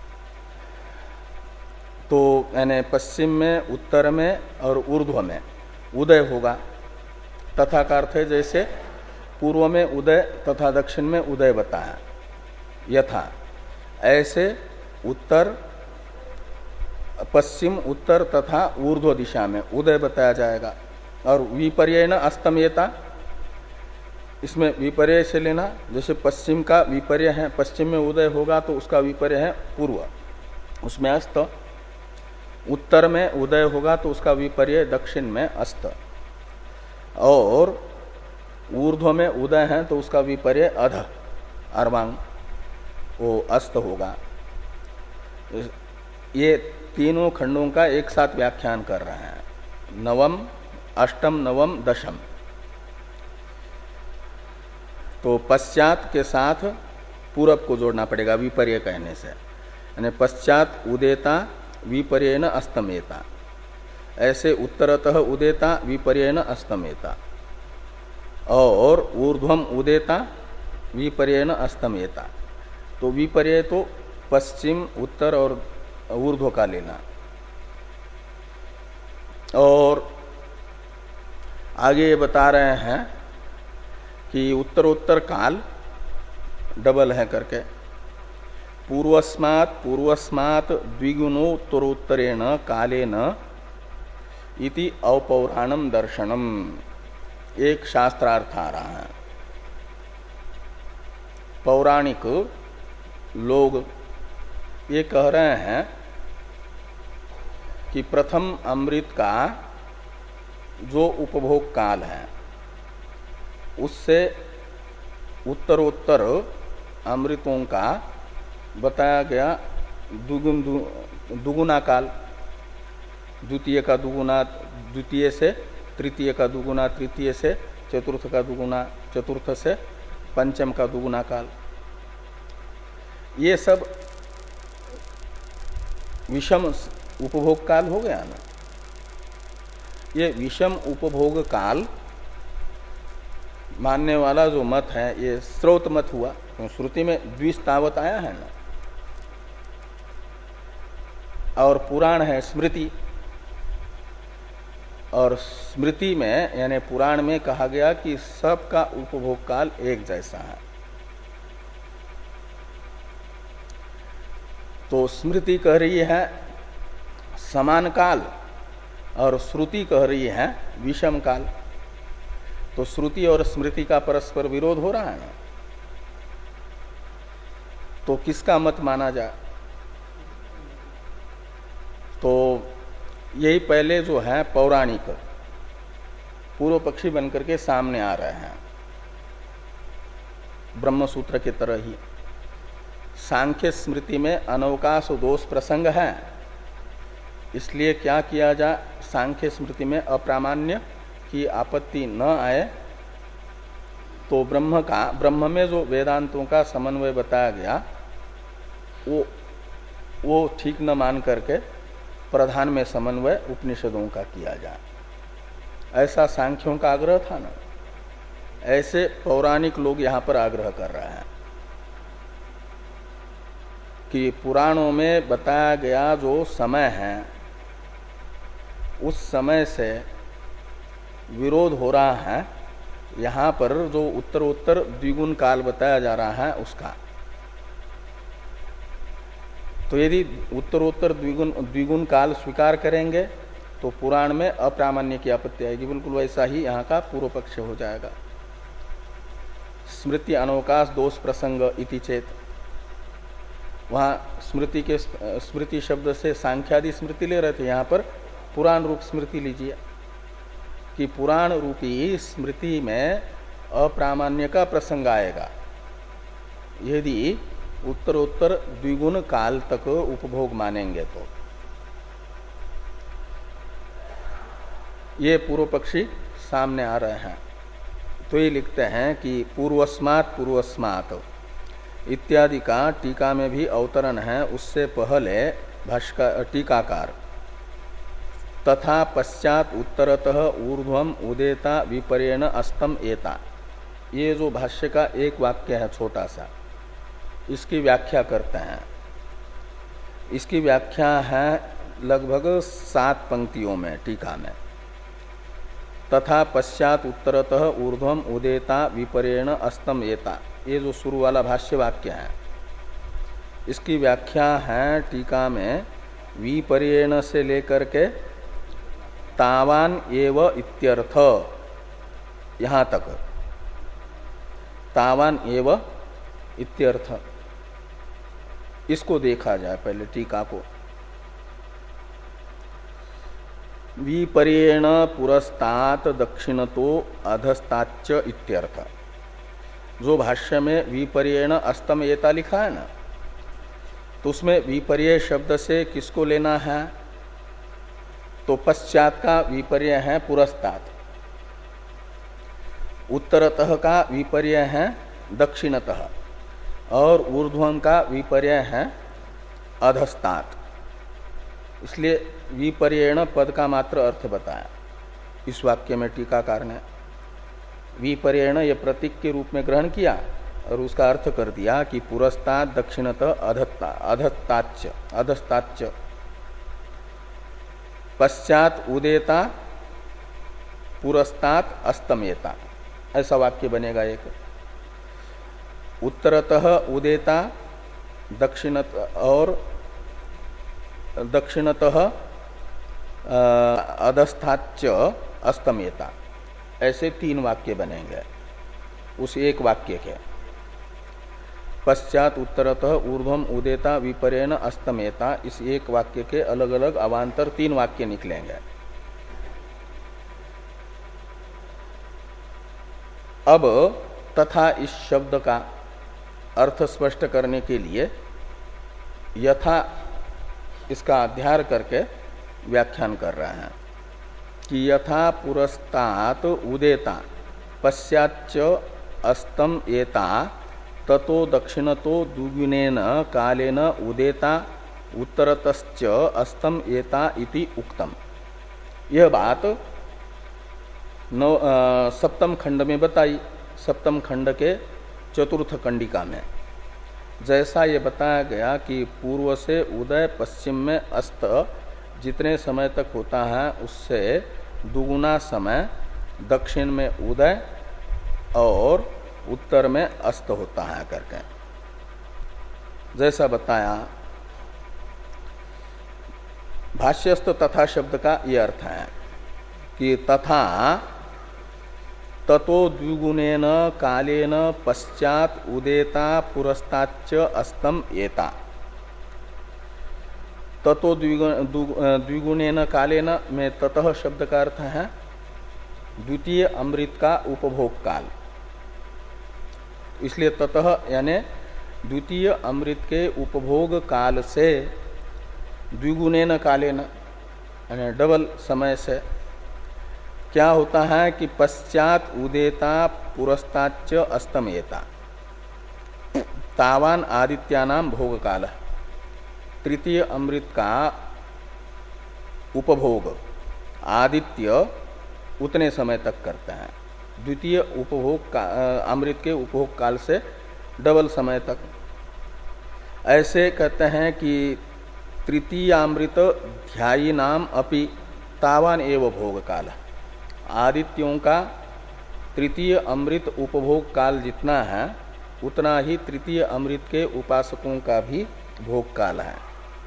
तो यानी पश्चिम में, उत्तर में और ऊर्ध्व में उदय होगा। तथा का अर्थ है जैसे पूर्व में उदय तथा दक्षिण में उदय बताया, यथा ऐसे उत्तर, पश्चिम, उत्तर तथा ऊर्ध्व दिशा में उदय बताया जाएगा। और विपर्येण अस्तमेता, इसमें विपर्य से लेना, जैसे पश्चिम का विपर्य है, पश्चिम में उदय होगा तो उसका विपर्य है पूर्व, उसमें अस्त। उत्तर में उदय होगा तो उसका विपर्य दक्षिण में अस्त। और ऊर्ध्व में उदय है तो उसका विपर्य अध, अर्वांग, वो अस्त होगा। ये तीनों खंडों का एक साथ व्याख्यान कर रहे हैं, नवम, अष्टम, नवम, दशम। तो पश्चात के साथ पूरब को जोड़ना पड़ेगा विपर्य कहने से, यानी पश्चात उदेता विपर्येण अस्तमेता। ऐसे उत्तरतः उदेता विपर्येण अस्तमेता, और ऊर्ध्वम उदेता विपर्येण अस्तमेता। तो विपर्य तो पश्चिम, उत्तर और ऊर्ध्व का लेना। और आगे ये बता रहे हैं कि उत्तरोत्तर काल डबल है करके, पूर्वस्मात् पूर्वस्मात् द्विगुणोत्तरोत्तरेण कालेन इति अपौराणम दर्शनम। एक शास्त्रार्थ आ रहा है। पौराणिक लोग ये कह रहे हैं कि प्रथम अमृत का जो उपभोग काल है उससे उत्तरोत्तर अमृतों का बताया गया दुगुन दुगुना काल। द्वितीय का दुगुना, द्वितीय से तृतीय का दुगुना, तृतीय से चतुर्थ का दुगुना, चतुर्थ से पंचम का दुगुना काल। ये सब विषम उपभोग काल हो गया ना। ये विषम उपभोग काल मानने वाला जो मत है ये स्रोत मत हुआ, तो श्रुति में द्विस्तावत आया है ना। और पुराण है स्मृति, और स्मृति में यानी पुराण में कहा गया कि सबका उपभोग काल एक जैसा है। तो स्मृति कह रही है समान काल और श्रुति कह रही है विषम काल। तो श्रुति और स्मृति का परस्पर विरोध हो रहा है ना। तो किसका मत माना जाए? तो यही पहले जो है पौराणिक पूर्व पक्षी बनकर के सामने आ रहे हैं, ब्रह्मसूत्र की तरह ही। सांख्य स्मृति में अनवकाश दोष प्रसंग है, इसलिए क्या किया जाए, सांख्य स्मृति में अप्रामाण्य की आपत्ति न आए तो ब्रह्म का, ब्रह्म में जो वेदांतों का समन्वय बताया गया वो वो ठीक न मान करके प्रधान में समन्वय उपनिषदों का किया जाए, ऐसा सांख्यों का आग्रह था ना। ऐसे पौराणिक लोग यहाँ पर आग्रह कर रहे हैं कि पुराणों में बताया गया जो समय है उस समय से विरोध हो रहा है। यहाँ पर जो उत्तरोत्तर द्विगुण काल बताया जा रहा है उसका, तो यदि उत्तरोत्तर द्विगुण द्विगुण काल स्वीकार करेंगे तो पुराण में अप्रामाण्य की आपत्ति आएगी। बिल्कुल वैसा ही यहाँ का पूर्व पक्ष हो जाएगा। स्मृति अनवकाश दोष प्रसंग इति चेत, वहाँ स्मृति के स्मृति शब्द से सांख्यादि स्मृति ले रहे थे, यहाँ पर पुराण रूप स्मृति लीजिए कि पुराण रूपी स्मृति में अप्रामाण्य का प्रसंग आएगा यदि उत्तरोत्तर द्विगुण काल तक उपभोग मानेंगे। तो ये पूर्व पक्षी सामने आ रहे हैं। तो ये लिखते हैं कि पूर्वस्मात् पूर्वस्मात् इत्यादि का टीका में भी अवतरण है। उससे पहले भाष्यकार टीकाकार तथा पश्चात उत्तरतः ऊर्ध्वम उदेता विपर्येण अस्तम एता, ये जो भाष्य का एक वाक्य है छोटा सा, इसकी व्याख्या करते हैं। इसकी व्याख्या है लगभग सात पंक्तियों में टीका में। तथा पश्चात उत्तरतः ऊर्ध्वम उदेता विपर्येण अस्तम एता, ये जो शुरू वाला भाष्य वाक्य है, इसकी व्याख्या है टीका में विपर्येण से लेकर के तावान एव इत्यर्थ, यहाँ तक तावान एव इत्यर्थ, इसको देखा जाए पहले टीका को। विपर्येण पुरस्तात दक्षिणतो अधस्ताच्च इत्यर्थ। जो भाष्य में विपर्येण अस्तम एता लिखा है ना, तो उसमें विपर्यय शब्द से किसको लेना है? तो पश्चात का विपर्यय है पुरस्तात, उत्तरतः का विपर्यय है दक्षिणतः, और ऊर्ध्वम का विपर्यय है अधस्तात। इसलिए विपर्येण पद का मात्र अर्थ बताया इस वाक्य में टीकाकार ने। विपर्येण ये प्रतीक के रूप में ग्रहण किया और उसका अर्थ कर दिया कि पुरस्तात दक्षिणतः अधस्ता अधस्ताच्च अधस्ताच्च, पश्चात उदेता पुरस्तात अस्तमेता, ऐसा वाक्य बनेगा एक। उत्तरतः उदेता दक्षिणतः और दक्षिणतः अधस्थाच्च अस्तमेता, ऐसे तीन वाक्य बनेंगे उस एक वाक्य के। पश्चात उत्तरतः ऊर्ध्वम उदेता विपर्येण अस्तमेता, इस एक वाक्य के अलग अलग अवान्तर तीन वाक्य निकलेंगे। अब तथा इस शब्द का अर्थ स्पष्ट करने के लिए यथा इसका अध्याय करके व्याख्यान कर रहे हैं कि यथा पुरस्तात उदेता पश्चाच्च अस्तम एता ततो दक्षिणतो द्विगुणेन कालेन उदेता उत्तरतश्च अस्तम एता इति उक्तम। यह बात नौ सप्तम खंड में बताई, सप्तम खंड के चतुर्थ कंडिका में। जैसा ये बताया गया कि पूर्व से उदय पश्चिम में अस्त जितने समय तक होता है उससे दुगुना समय दक्षिण में उदय और उत्तर में अस्त होता है करके जैसा बताया। भाष्यस्थ तथा शब्द का ये अर्थ है कि तथा ततो द्विगुणेन कालेन पश्चात उदेता पुरस्ताच्च अस्तम एता। ततो द्विगुणेन कालेन में ततः शब्द का अर्थ है द्वितीय अमृत का उपभोग काल। इसलिए ततः यानी द्वितीय अमृत के उपभोग काल से द्विगुणेन कालेन यानी डबल समय से क्या होता है कि पश्चात उदेता पुरस्ताच्च अस्तमेता तावान आदित्यानाम भोग काल। तृतीय अमृत का उपभोग आदित्य उतने समय तक करते हैं, द्वितीय उपभोग का अमृत के उपभोग काल से डबल समय तक। ऐसे कहते हैं कि तृतीय अमृत ध्यायी नाम अपि तावान एव भोग काल। आदित्यों का तृतीय अमृत उपभोग काल जितना है उतना ही तृतीय अमृत के उपासकों का भी भोग काल है।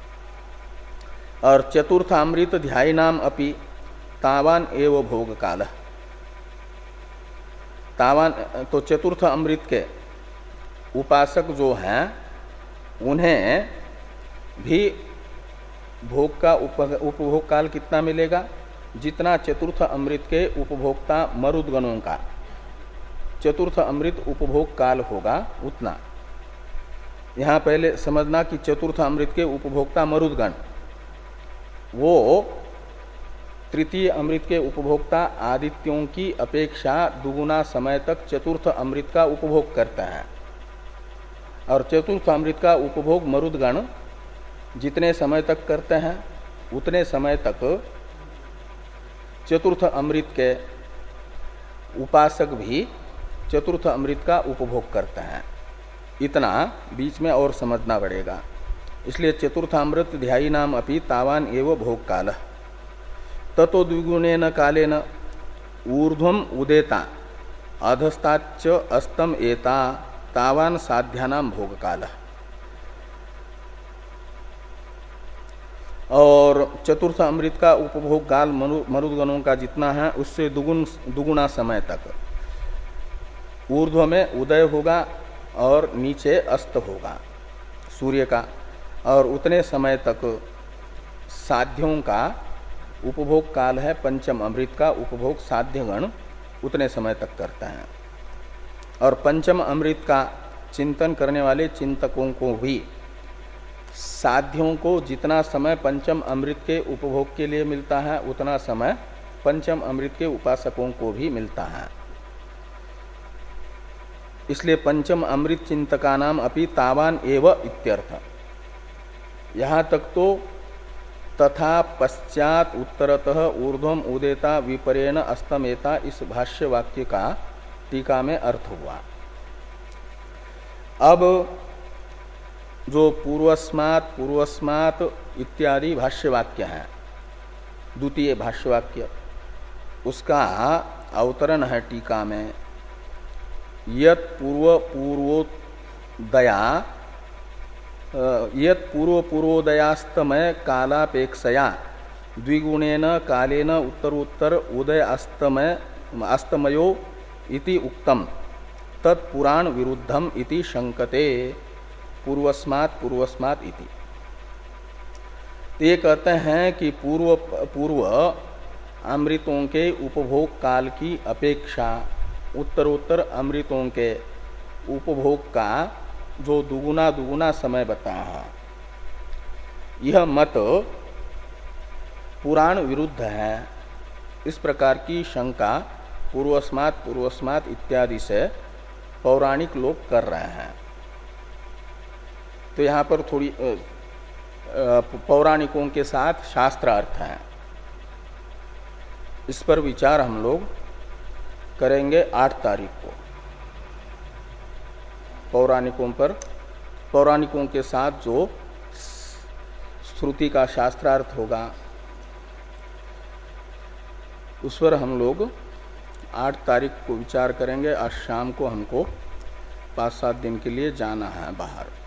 और चतुर्थ अमृत ध्यायी नाम अपि तावान एव भोग काल। तावान तो चतुर्थ अमृत के उपासक जो हैं उन्हें भी भोग का उपभोग काल कितना मिलेगा? जितना चतुर्थ अमृत के उपभोक्ता मरुदगणों का चतुर्थ अमृत उपभोग काल होगा उतना। यहाँ पहले समझना कि चतुर्थ अमृत के उपभोक्ता मरुदगण वो तृतीय अमृत के उपभोक्ता आदित्यों की अपेक्षा दुगुना समय तक चतुर्थ अमृत का उपभोग करता है, और चतुर्थ अमृत का उपभोग मरुदगण जितने समय तक करते हैं उतने समय तक चतुर्थ अमृत के उपासक भी चतुर्थ अमृत का उपभोग करते हैं। इतना बीच में और समझना पड़ेगा। इसलिए चतुर्थामृत ध्यायी नाम अपि तावान एव भोग काल ततो द्विगुणेन कालेन ऊर्ध्वम उदेता अधस्ताच्च अस्तम एता तावान साध्यानाम भोग काल। और चतुर्थ अमृत का उपभोग काल मरुदगणों का जितना है उससे दुगुण दुगुना समय तक ऊर्ध्व में उदय होगा और नीचे अस्त होगा सूर्य का, और उतने समय तक साध्यों का उपभोग काल है। पंचम अमृत का उपभोग साध्यगण उतने समय तक करते हैं, और पंचम अमृत का चिंतन करने वाले चिंतकों को भी साध्यों को जितना समय पंचम अमृत के उपभोग के लिए मिलता है उतना समय पंचम अमृत के उपासकों को भी मिलता है। इसलिए पंचम अमृत चिंतका नाम अपि तावान एव इत्यर्थ। यहाँ तक तो तथा पश्चात उत्तरतः ऊर्ध्वम उदेता विपरेण अस्तमेता इस भाष्य वाक्य का टीका में अर्थ हुआ। अब जो पूर्वस्मात् पूर्वस्मात् इत्यादि भाष्य वाक्य है, द्वितीय भाष्य वाक्य, उसका अवतरण है टीका में। यत पूर्व पूर्वोदया यत पूर्व पूर्वोदयास्तमय कालापेक्षया द्विगुणेन कालेन उत्तरोत्तर उदय अस्तमय अस्तमयो इति उक्तम तत्पुराण विरुद्धम इति शंकते पूर्वस्मात् पूर्वस्मात् इति। ये कहते हैं कि पूर्व पूर्व अमृतों के उपभोग काल की अपेक्षा उत्तरोत्तर अमृतों के उपभोग का जो दुगुना दुगुना समय बताया, यह मत पुराण विरुद्ध है। इस प्रकार की शंका पूर्वस्मात् पूर्वस्मात् इत्यादि से पौराणिक लोग कर रहे हैं। तो यहाँ पर थोड़ी पौराणिकों के साथ शास्त्र अर्थ है, इस पर विचार हम लोग करेंगे आठ तारीख को। पौराणिकों पर पौराणिकों के साथ जो श्रुति का शास्त्रार्थ होगा उस पर हम लोग आठ तारीख को विचार करेंगे। आज शाम को हमको पाँच सात दिन के लिए जाना है बाहर।